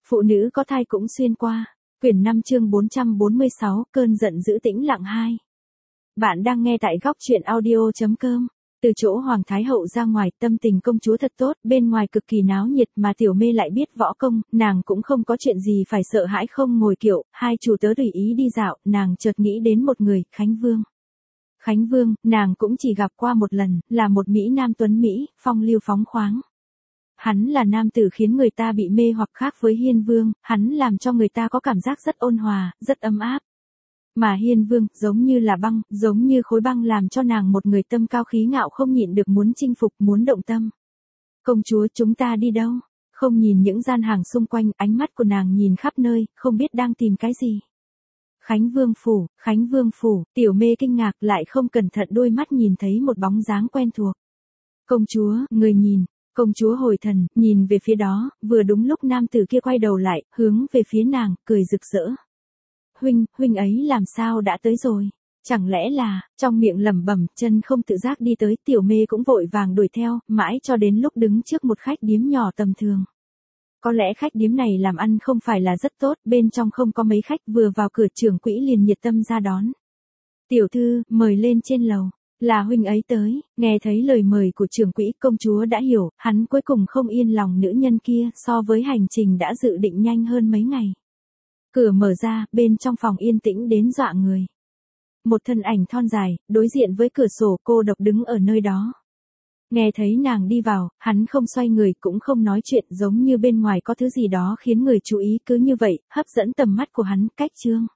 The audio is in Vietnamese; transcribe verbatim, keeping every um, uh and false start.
Phụ nữ có thai cũng xuyên qua. Quyển năm chương bốn trăm bốn mươi sáu, cơn giận dữ tĩnh lặng hai. Bạn đang nghe tại góc truyện audio.com. Từ chỗ Hoàng Thái Hậu ra ngoài, tâm tình công chúa thật tốt, bên ngoài cực kỳ náo nhiệt mà Tiểu Mê lại biết võ công, nàng cũng không có chuyện gì phải sợ hãi không ngồi kiệu, hai chủ tớ tùy ý đi dạo, nàng chợt nghĩ đến một người, Khánh Vương. Khánh Vương, nàng cũng chỉ gặp qua một lần, là một Mỹ Nam tuấn Mỹ, phong lưu phóng khoáng. Hắn là nam tử khiến người ta bị mê hoặc, khác với Hiên Vương, hắn làm cho người ta có cảm giác rất ôn hòa, rất ấm áp. Mà Hiên Vương, giống như là băng, giống như khối băng làm cho nàng một người tâm cao khí ngạo không nhịn được muốn chinh phục, muốn động tâm. Công chúa, chúng ta đi đâu? Không nhìn những gian hàng xung quanh, ánh mắt của nàng nhìn khắp nơi, không biết đang tìm cái gì. Khánh Vương phủ, Khánh Vương phủ, Tiểu Mê kinh ngạc lại không cẩn thận đôi mắt nhìn thấy một bóng dáng quen thuộc. Công chúa, người nhìn. Công chúa hồi thần, nhìn về phía đó, vừa đúng lúc nam tử kia quay đầu lại, hướng về phía nàng, cười rực rỡ. Huynh, huynh ấy làm sao đã tới rồi? Chẳng lẽ là, trong miệng lẩm bẩm, chân không tự giác đi tới, Tiểu Mê cũng vội vàng đuổi theo, mãi cho đến lúc đứng trước một khách điếm nhỏ tầm thường. Có lẽ khách điếm này làm ăn không phải là rất tốt, bên trong không có mấy khách, vừa vào cửa trưởng quỹ liền nhiệt tâm ra đón. Tiểu thư, mời lên trên lầu. Là huynh ấy tới, nghe thấy lời mời của trưởng quỹ, công chúa đã hiểu, hắn cuối cùng không yên lòng nữ nhân kia, so với hành trình đã dự định nhanh hơn mấy ngày. Cửa mở ra, bên trong phòng yên tĩnh đến dọa người. Một thân ảnh thon dài, đối diện với cửa sổ, cô độc đứng ở nơi đó. Nghe thấy nàng đi vào, hắn không xoay người cũng không nói chuyện, giống như bên ngoài có thứ gì đó khiến người chú ý, cứ như vậy, hấp dẫn tầm mắt của hắn, cách trương.